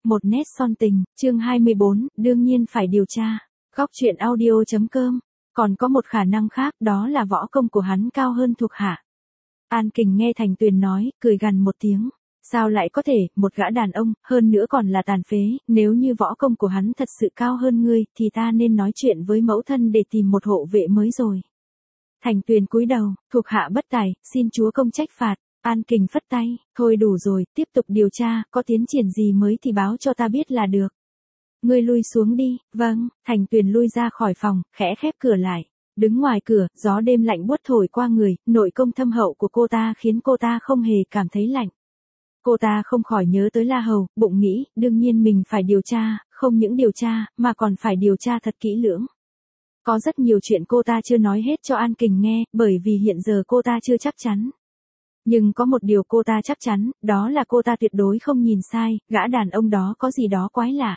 Một nét son tình, chương 24, đương nhiên phải điều tra. Góc truyện audio.com. Còn có một khả năng khác, đó là võ công của hắn cao hơn thuộc hạ. An Kình nghe Thành Tuyền nói, cười gằn một tiếng. Sao lại có thể, một gã đàn ông, hơn nữa còn là tàn phế, nếu như võ công của hắn thật sự cao hơn ngươi, thì ta nên nói chuyện với mẫu thân để tìm một hộ vệ mới rồi. Thành Tuyền cúi đầu, thuộc hạ bất tài, xin chúa công trách phạt. An Kình phất tay, thôi đủ rồi, tiếp tục điều tra, có tiến triển gì mới thì báo cho ta biết là được. Ngươi lui xuống đi, vâng, Thành Tuyền lui ra khỏi phòng, khẽ khép cửa lại. Đứng ngoài cửa, gió đêm lạnh buốt thổi qua người, nội công thâm hậu của cô ta khiến cô ta không hề cảm thấy lạnh. Cô ta không khỏi nhớ tới La Hầu, bụng nghĩ, đương nhiên mình phải điều tra, không những điều tra, mà còn phải điều tra thật kỹ lưỡng. Có rất nhiều chuyện cô ta chưa nói hết cho An Kình nghe, bởi vì hiện giờ cô ta chưa chắc chắn. Nhưng có một điều cô ta chắc chắn, đó là cô ta tuyệt đối không nhìn sai, gã đàn ông đó có gì đó quái lạ.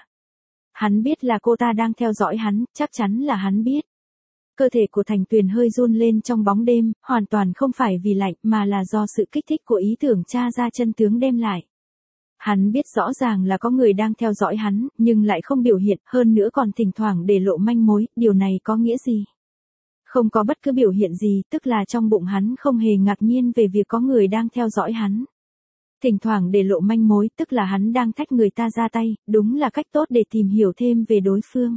Hắn biết là cô ta đang theo dõi hắn, chắc chắn là hắn biết. Cơ thể của Thành Tuyền hơi run lên trong bóng đêm, hoàn toàn không phải vì lạnh mà là do sự kích thích của ý tưởng tra ra chân tướng đem lại. Hắn biết rõ ràng là có người đang theo dõi hắn, nhưng lại không biểu hiện, hơn nữa còn thỉnh thoảng để lộ manh mối, điều này có nghĩa gì? Không có bất cứ biểu hiện gì, tức là trong bụng hắn không hề ngạc nhiên về việc có người đang theo dõi hắn. Thỉnh thoảng để lộ manh mối, tức là hắn đang thách người ta ra tay, đúng là cách tốt để tìm hiểu thêm về đối phương.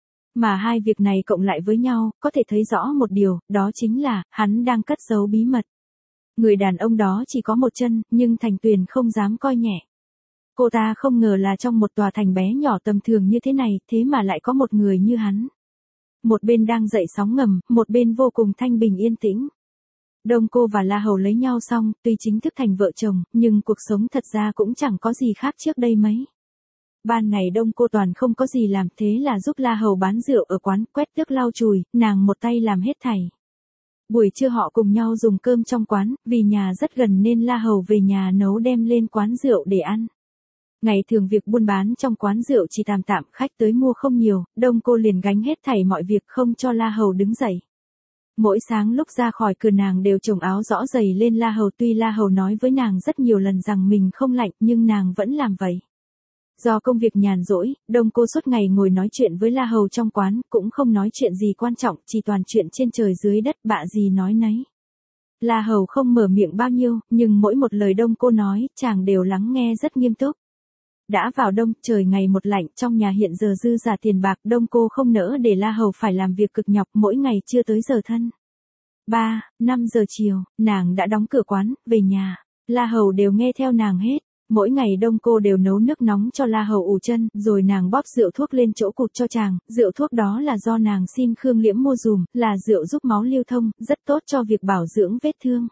Mà hai việc này cộng lại với nhau, có thể thấy rõ một điều, đó chính là, hắn đang cất giấu bí mật. Người đàn ông đó chỉ có một chân, nhưng Thành Tuyền không dám coi nhẹ. Cô ta không ngờ là trong một tòa thành bé nhỏ tầm thường như thế này, thế mà lại có một người như hắn. Một bên đang dậy sóng ngầm, một bên vô cùng thanh bình yên tĩnh. Đông Cô và La Hầu lấy nhau xong, tuy chính thức thành vợ chồng, nhưng cuộc sống thật ra cũng chẳng có gì khác trước đây mấy. Ban ngày Đông Cô toàn không có gì làm, thế là giúp La Hầu bán rượu ở quán, quét tước lau chùi, nàng một tay làm hết thảy. Buổi trưa họ cùng nhau dùng cơm trong quán, vì nhà rất gần nên La Hầu về nhà nấu đem lên quán rượu để ăn. Ngày thường việc buôn bán trong quán rượu chỉ tạm tạm, khách tới mua không nhiều, Đông Cô liền gánh hết thảy mọi việc không cho La Hầu đứng dậy. Mỗi sáng lúc ra khỏi cửa nàng đều chồng áo rõ giày lên La Hầu, tuy La Hầu nói với nàng rất nhiều lần rằng mình không lạnh nhưng nàng vẫn làm vậy. Do công việc nhàn rỗi, Đông Cô suốt ngày ngồi nói chuyện với La Hầu trong quán, cũng không nói chuyện gì quan trọng, chỉ toàn chuyện trên trời dưới đất, bạ gì nói nấy. La Hầu không mở miệng bao nhiêu, nhưng mỗi một lời Đông Cô nói, chàng đều lắng nghe rất nghiêm túc. Đã vào đông, trời ngày một lạnh, trong nhà hiện giờ dư giả tiền bạc, Đông Cô không nỡ để La Hầu phải làm việc cực nhọc, mỗi ngày chưa tới giờ thân. 3-5 giờ chiều, nàng đã đóng cửa quán, về nhà. La Hầu đều nghe theo nàng hết. Mỗi ngày Đông Cô đều nấu nước nóng cho La Hầu ủ chân, rồi nàng bóp rượu thuốc lên chỗ cụt cho chàng, rượu thuốc đó là do nàng xin Khương Liễm mua dùm, là rượu giúp máu lưu thông, rất tốt cho việc bảo dưỡng vết thương.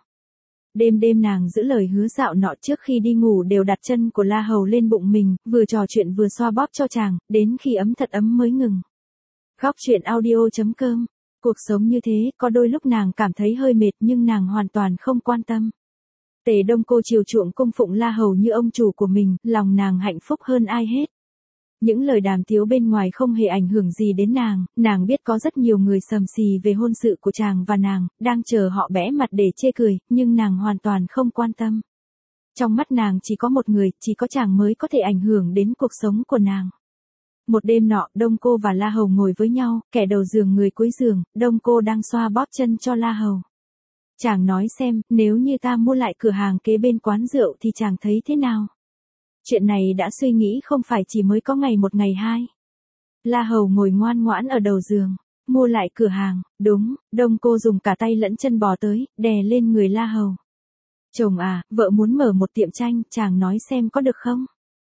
Đêm đêm nàng giữ lời hứa dạo nọ, trước khi đi ngủ đều đặt chân của La Hầu lên bụng mình, vừa trò chuyện vừa xoa bóp cho chàng, đến khi ấm thật ấm mới ngừng. Góc truyện audio.com. Cuộc sống như thế, có đôi lúc nàng cảm thấy hơi mệt nhưng nàng hoàn toàn không quan tâm. Tề Đông Cô chiều chuộng cung phụng La Hầu như ông chủ của mình, lòng nàng hạnh phúc hơn ai hết. Những lời đàm tiếu bên ngoài không hề ảnh hưởng gì đến nàng biết có rất nhiều người sầm xì về hôn sự của chàng và nàng, đang chờ họ bẽ mặt để chê cười, nhưng nàng hoàn toàn không quan tâm. Trong mắt nàng chỉ có một người, chỉ có chàng mới có thể ảnh hưởng đến cuộc sống của nàng. Một đêm nọ, Đông Cô và La Hầu ngồi với nhau, kẻ đầu giường người cuối giường, Đông Cô đang xoa bóp chân cho La Hầu. Chàng nói xem, nếu như ta mua lại cửa hàng kế bên quán rượu thì chàng thấy thế nào? Chuyện này đã suy nghĩ không phải chỉ mới có ngày một ngày hai. La Hầu ngồi ngoan ngoãn ở đầu giường, mua lại cửa hàng, đúng, Đông Cô dùng cả tay lẫn chân bò tới, đè lên người La Hầu. Chồng à, vợ muốn mở một tiệm tranh, chàng nói xem có được không?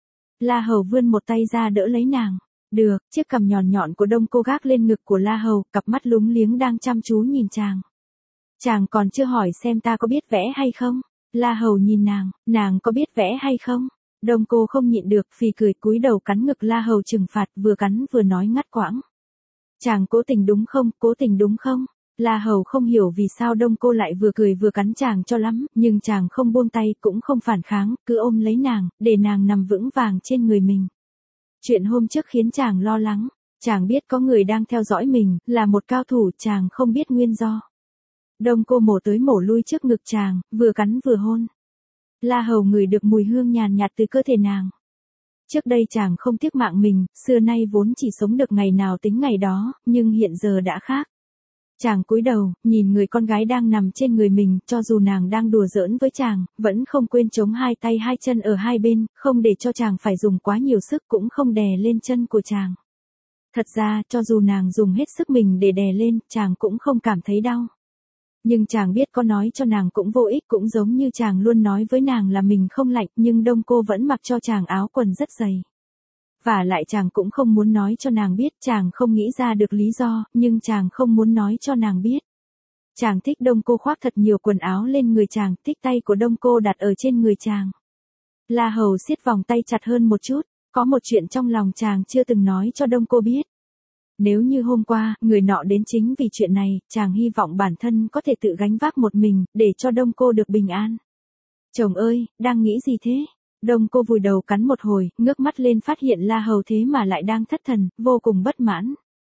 La Hầu vươn một tay ra đỡ lấy nàng. Được, chiếc cằm nhọn nhọn của Đông Cô gác lên ngực của La Hầu, cặp mắt lúng liếng đang chăm chú nhìn chàng. Chàng còn chưa hỏi xem ta có biết vẽ hay không? La Hầu nhìn nàng có biết vẽ hay không? Đông Cô không nhịn được, phì cười cúi đầu cắn ngực La Hầu trừng phạt, vừa cắn vừa nói ngắt quãng. Chàng cố tình đúng không, cố tình đúng không? La Hầu không hiểu vì sao Đông Cô lại vừa cười vừa cắn chàng cho lắm, nhưng chàng không buông tay cũng không phản kháng, cứ ôm lấy nàng, để nàng nằm vững vàng trên người mình. Chuyện hôm trước khiến chàng lo lắng, chàng biết có người đang theo dõi mình, là một cao thủ, chàng không biết nguyên do. Đông Cô mổ tới mổ lui trước ngực chàng, vừa cắn vừa hôn. La Hầu ngửi được mùi hương nhàn nhạt từ cơ thể nàng. Trước đây chàng không tiếc mạng mình, xưa nay vốn chỉ sống được ngày nào tính ngày đó, nhưng hiện giờ đã khác. Chàng cúi đầu, nhìn người con gái đang nằm trên người mình, cho dù nàng đang đùa giỡn với chàng, vẫn không quên chống hai tay hai chân ở hai bên, không để cho chàng phải dùng quá nhiều sức, cũng không đè lên chân của chàng. Thật ra, cho dù nàng dùng hết sức mình để đè lên, chàng cũng không cảm thấy đau. Nhưng chàng biết có nói cho nàng cũng vô ích, cũng giống như chàng luôn nói với nàng là mình không lạnh, nhưng Đông Cô vẫn mặc cho chàng áo quần rất dày. Và lại chàng cũng không muốn nói cho nàng biết, chàng không nghĩ ra được lý do, nhưng chàng không muốn nói cho nàng biết. Chàng thích Đông Cô khoác thật nhiều quần áo lên người chàng, thích tay của Đông Cô đặt ở trên người chàng. La Hầu siết vòng tay chặt hơn một chút, có một chuyện trong lòng chàng chưa từng nói cho Đông Cô biết. Nếu như hôm qua, người nọ đến chính vì chuyện này, chàng hy vọng bản thân có thể tự gánh vác một mình, để cho Đông Cô được bình an. Chồng ơi, đang nghĩ gì thế? Đông Cô vùi đầu cắn một hồi, ngước mắt lên phát hiện La Hầu thế mà lại đang thất thần, vô cùng bất mãn.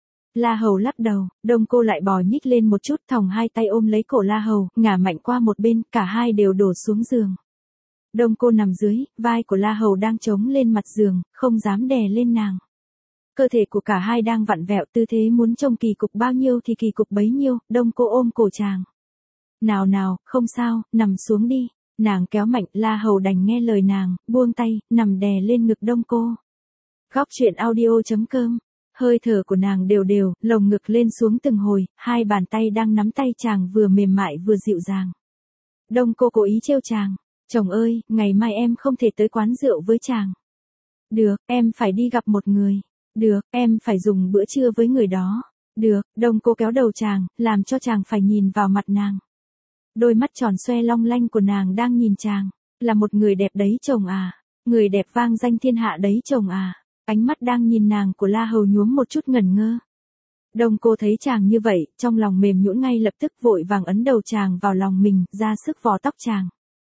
La Hầu lắc đầu, Đông Cô lại bò nhích lên một chút, thòng hai tay ôm lấy cổ La Hầu, ngả mạnh qua một bên, cả hai đều đổ xuống giường. Đông Cô nằm dưới, vai của La Hầu đang chống lên mặt giường, không dám đè lên nàng. Cơ thể của cả hai đang vặn vẹo, tư thế muốn trông kỳ cục bao nhiêu thì kỳ cục bấy nhiêu. Đông Cô ôm cổ chàng. Nào nào, không sao, nằm xuống đi. Nàng kéo mạnh, La Hầu đành nghe lời nàng, buông tay, nằm đè lên ngực Đông Cô. Góc truyện audio.com. Hơi thở của nàng đều đều, lồng ngực lên xuống từng hồi, hai bàn tay đang nắm tay chàng vừa mềm mại vừa dịu dàng. Đông Cô cố ý trêu chàng. Chồng ơi, ngày mai em không thể tới quán rượu với chàng. Được, em phải đi gặp một người. Được, em phải dùng bữa trưa với người đó. Được, Đông Cô kéo đầu chàng, làm cho chàng phải nhìn vào mặt nàng. Đôi mắt tròn xoe long lanh của nàng đang nhìn chàng. Là một người đẹp đấy chồng à. Người đẹp vang danh thiên hạ đấy chồng à. Ánh mắt đang nhìn nàng của La Hầu nhuốm một chút ngẩn ngơ. Đông Cô thấy chàng như vậy, trong lòng mềm nhũn ngay lập tức vội vàng ấn đầu chàng vào lòng mình, ra sức vò tóc chàng.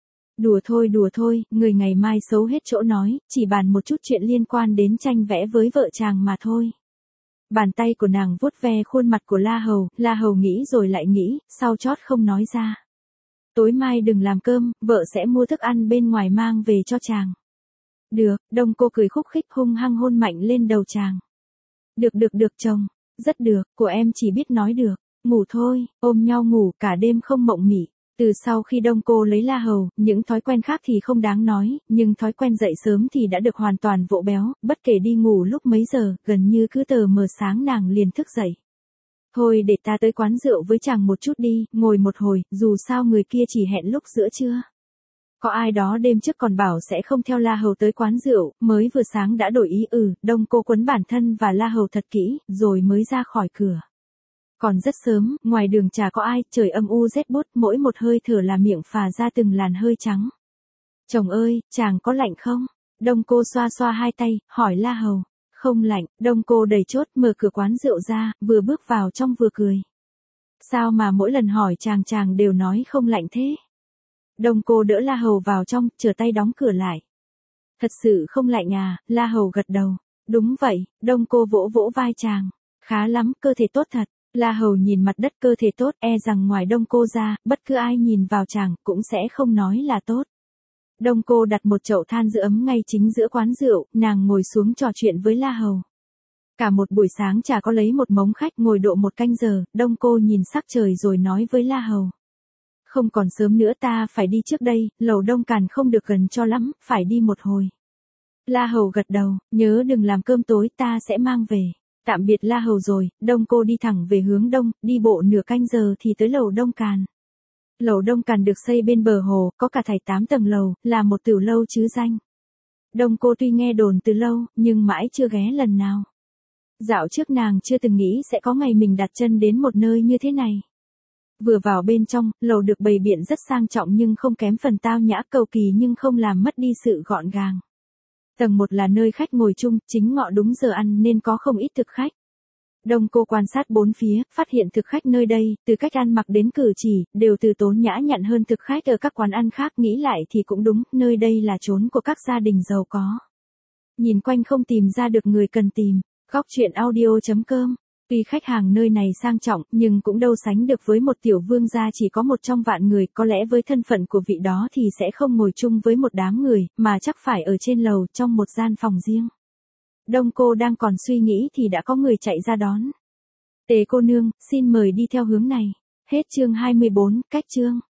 Đùa thôi, người ngày mai xấu hết chỗ nói, chỉ bàn một chút chuyện liên quan đến tranh vẽ với vợ chàng mà thôi. Bàn tay của nàng vuốt ve khuôn mặt của La Hầu nghĩ rồi lại nghĩ, sau chót không nói ra. Tối mai đừng làm cơm, vợ sẽ mua thức ăn bên ngoài mang về cho chàng. Được, Đông Cô cười khúc khích hung hăng hôn mạnh lên đầu chàng. Được chồng, rất được, của em chỉ biết nói được, ngủ thôi, ôm nhau ngủ cả đêm không mộng mị. Từ sau khi Đông Cô lấy La Hầu, những thói quen khác thì không đáng nói, nhưng thói quen dậy sớm thì đã được hoàn toàn vỗ béo, bất kể đi ngủ lúc mấy giờ, gần như cứ tờ mờ sáng nàng liền thức dậy. Thôi để ta tới quán rượu với chàng một chút đi, ngồi một hồi, dù sao người kia chỉ hẹn lúc giữa trưa. Có ai đó đêm trước còn bảo sẽ không theo La Hầu tới quán rượu, mới vừa sáng đã đổi ý. Đông Cô quấn bản thân và La Hầu thật kỹ, rồi mới ra khỏi cửa. Còn rất sớm, ngoài đường chả có ai, trời âm u rét buốt, mỗi một hơi thở là miệng phà ra từng làn hơi trắng. Chồng ơi, chàng có lạnh không? Đông Cô xoa xoa hai tay, hỏi La Hầu. Không lạnh, Đông Cô đẩy chốt, mở cửa quán rượu ra, vừa bước vào trong vừa cười. Sao mà mỗi lần hỏi chàng đều nói không lạnh thế? Đông Cô đỡ La Hầu vào trong, trở tay đóng cửa lại. Thật sự không lạnh à? La Hầu gật đầu. Đúng vậy, Đông Cô vỗ vỗ vai chàng. Khá lắm, cơ thể tốt thật. La Hầu nhìn mặt đất, cơ thể tốt, e rằng ngoài Đông Cô ra, bất cứ ai nhìn vào chàng, cũng sẽ không nói là tốt. Đông Cô đặt một chậu than giữ ấm ngay chính giữa quán rượu, nàng ngồi xuống trò chuyện với La Hầu. Cả một buổi sáng chả có lấy một mống khách, ngồi độ một canh giờ, Đông Cô nhìn sắc trời rồi nói với La Hầu. Không còn sớm nữa, ta phải đi trước đây, lầu Đông Càn không được gần cho lắm, phải đi một hồi. La Hầu gật đầu, nhớ đừng làm cơm tối, ta sẽ mang về. Tạm biệt La Hầu rồi, Đông Cô đi thẳng về hướng đông, đi bộ nửa canh giờ thì tới lầu Đông Càn. Lầu Đông Càn được xây bên bờ hồ, có cả thảy 8 tầng lầu, là một tiểu lâu chứ danh. Đông Cô tuy nghe đồn từ lâu, nhưng mãi chưa ghé lần nào. Dạo trước nàng chưa từng nghĩ sẽ có ngày mình đặt chân đến một nơi như thế này. Vừa vào bên trong, lầu được bày biện rất sang trọng nhưng không kém phần tao nhã, cầu kỳ nhưng không làm mất đi sự gọn gàng. Tầng 1 là nơi khách ngồi chung, chính ngọ đúng giờ ăn nên có không ít thực khách. Đông Cô quan sát bốn phía, phát hiện thực khách nơi đây, từ cách ăn mặc đến cử chỉ, đều từ tốn nhã nhặn hơn thực khách ở các quán ăn khác. Nghĩ lại thì cũng đúng, nơi đây là chốn của các gia đình giàu có. Nhìn quanh không tìm ra được người cần tìm. Góc truyện audio.com Tuy khách hàng nơi này sang trọng, nhưng cũng đâu sánh được với một tiểu vương gia chỉ có một trong vạn người, có lẽ với thân phận của vị đó thì sẽ không ngồi chung với một đám người, mà chắc phải ở trên lầu trong một gian phòng riêng. Đông cô đang còn suy nghĩ thì đã có người chạy ra đón. Tề cô nương, xin mời đi theo hướng này. Hết chương 24, cách chương.